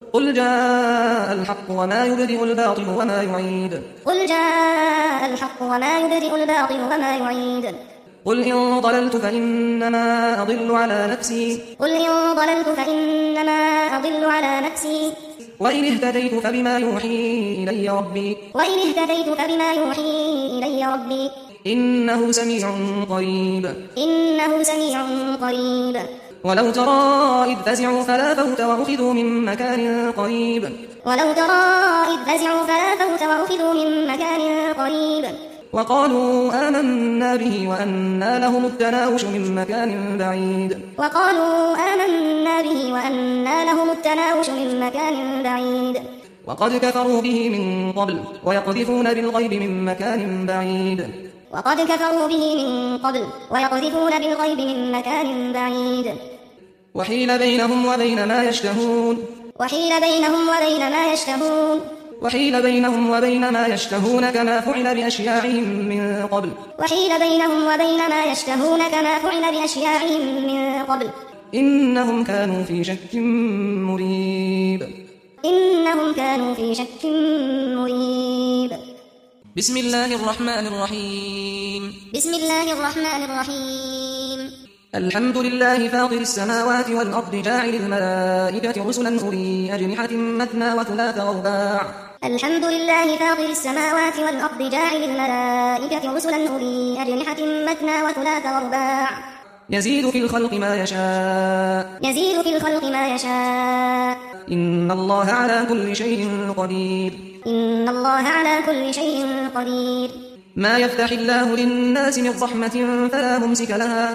قل جاء الحق وما يبدئ الباطل وما يعيد قل جاء الحق وما يبدئ الباطل وما يعيد قل إن ضللت فإنما أضل على نفسي قل إن ضللت فإنما أضل على نفسي وإن اهتديت فبما يوحي إلي ربي إنه سميع قريب ولو ترى إذ فزعوا فلا فوت وأخذوا من مكان قريب وقالوا آمنا به وأنى لهم التناوش من مكان بعيد وقد كفروا به من قبل ويقذفون بالغيب من مكان بعيد وحيل بينهم وبين ما يشتهون كما فعل بأشياعهم من قبل إنهم كانوا في شك مريب بسم الله الرحمن الرحيم الحمد لله فاطر السماوات والأرض جاعل الملائكة رسلا أولي أجنحة مثنى وثلاث ورباع يزيد في الخلق ما يشاء إن الله على كل شيء قدير ما يفتح الله للناس من رحمة فلا ممسك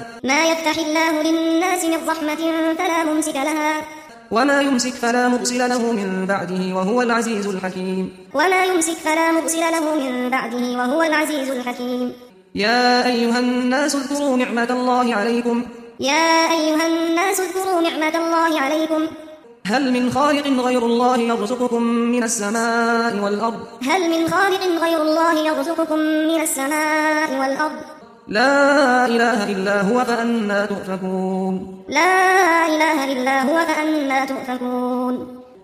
لها وما يمسك فلا مرسل له من بعده وهو العزيز الحكيم يا أيها الناس اذكروا نعمة الله عليكم هل من خالق غير الله يرزقكم من السماء والأرض لا إله إلا هو فأنى تؤفكون